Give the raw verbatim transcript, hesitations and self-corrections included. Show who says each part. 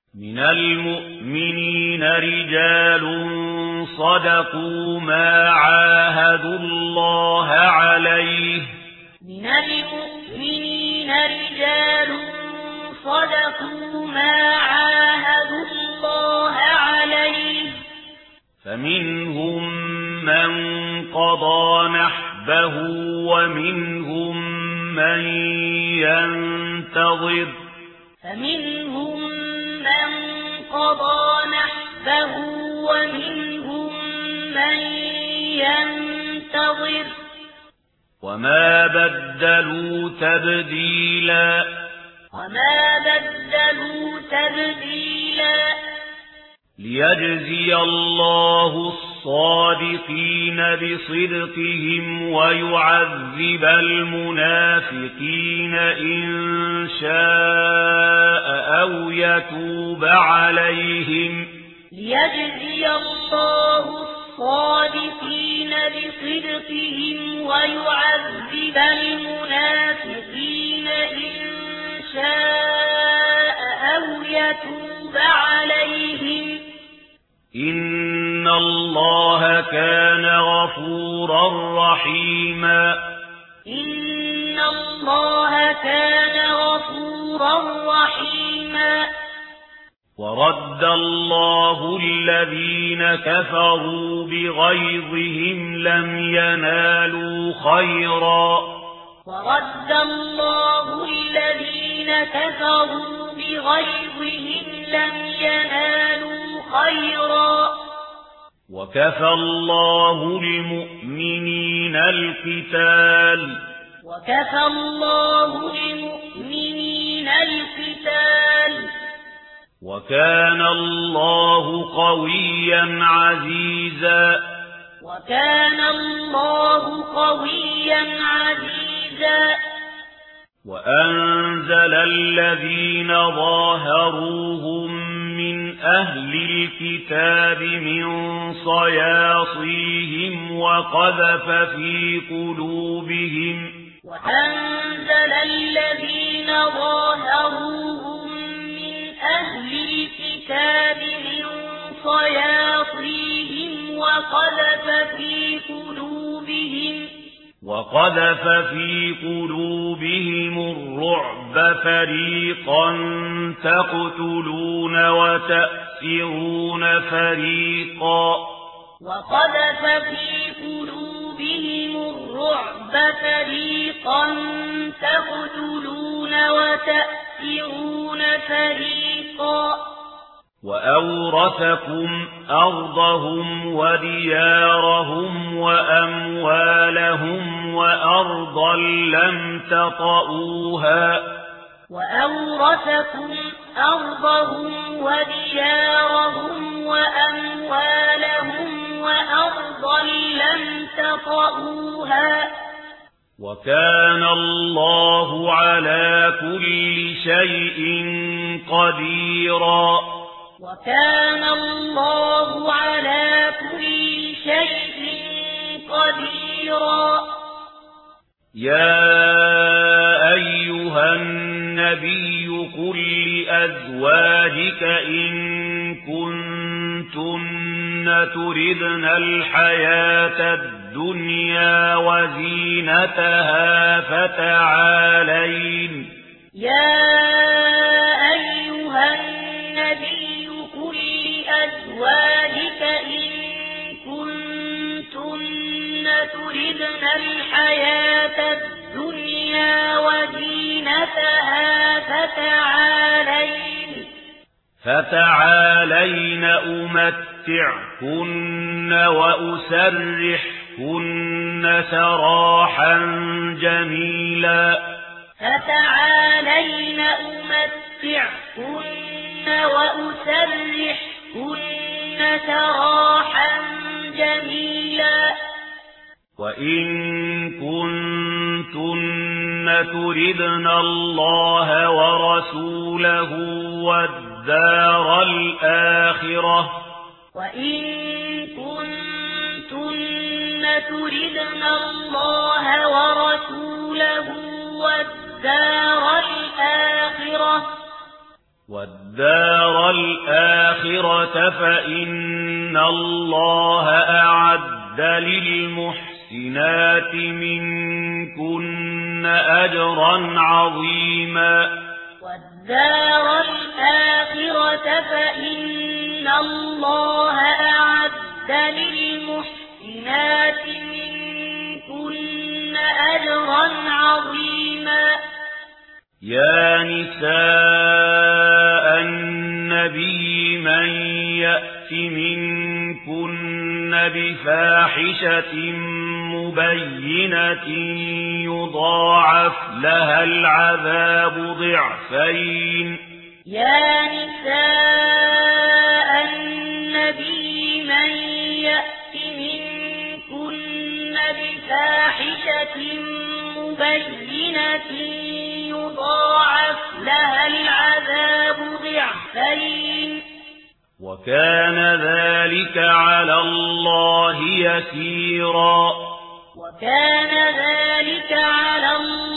Speaker 1: من المؤمنين رجال صدقوا ما عاهدوا الله عليه
Speaker 2: من المؤمنين رجال صدقوا ما عاهدوا الله عليه
Speaker 1: فمنهم من قضى نحبه ومنهم من ينتظر
Speaker 2: فمنهم من قضى نحبه ومنهم من ينتظر
Speaker 1: وما بدلوا تبديلا
Speaker 2: وما بدلوا تبديلا
Speaker 1: ليجزي الله الصادقين بصدقهم ويعذب المنافقين إن شاء أو يتوب عليهم
Speaker 2: ليجزي الله الصادقين بصدقهم ويعذب المنافقين إن شاء أو يتوب عليهم
Speaker 1: إن الله كان غفورا رحيما
Speaker 2: إن الله كان غفورا رحيما
Speaker 1: ورد الله الذين كفروا بغيظهم لم ينالوا خيرا
Speaker 2: ورد الله الذين كفروا بغيظهم لم ينالوا خيرا
Speaker 1: وكفى الله المؤمنين القتال
Speaker 2: وكفى الله المؤمنين القتال
Speaker 1: وكان الله قويا عزيزا
Speaker 2: وكان الله قويا عزيزا
Speaker 1: وأنزل الذين ظاهروهم من أهل الكتاب من صياصيهم وقذف في قلوبهم
Speaker 2: وأنزل الذين ظاهروهم من أهل الكتاب من صياصيهم وقذف في قلوبهم
Speaker 1: وقذف في قلوبهم الرعب فريقا تقتلون وتأسرون فريقا
Speaker 2: وقذف في قلوبهم الرعب فريقا تقتلون وتأسرون فريقا
Speaker 1: وأورثكم أرضهم وديارهم وأموالهم وأرضا لم تطئوها
Speaker 2: وأورثكم أرضهم وديارهم وأموالهم وأرضا لم تطئوها
Speaker 1: وكان الله على كل شيء قديرا
Speaker 2: وكان الله على كل شيء قديرا
Speaker 1: يا أيها النبي قل لأزواجك إن كنتن تردن الحياة الدنيا وزينتها فتعالين
Speaker 2: يا أيها النبي قل لأزواجك إن كنتن تردن الحياة الدنيا وزينتها فتعالين
Speaker 1: فتعالين أمتعكن وأسرحكن سراحا جميلا
Speaker 2: فتعالين أمتعكن وأسرحكن سراحا جميلا
Speaker 1: وإن كنتن تردن الله ورسوله والدار الآخرة
Speaker 2: وإن كنتن تردن الله ورسوله والدار الآخرة
Speaker 1: والدار والدار الآخرة فإن الله أعد للمحسنات منكن أجرا عظيما
Speaker 2: والدار الآخرة فإن الله أعد للمحسنات منكن أجرا عظيما
Speaker 1: يا نساء النبي من يأت منكن بفاحشة مبينة يضاعف لها العذاب ضعفين
Speaker 2: يا نساء النبي من يأت منكن بفاحشة مبينة يضاعف لها العذاب ضعفين
Speaker 1: وكان ذلك على الله يسيرا
Speaker 2: وكان ذلك على الله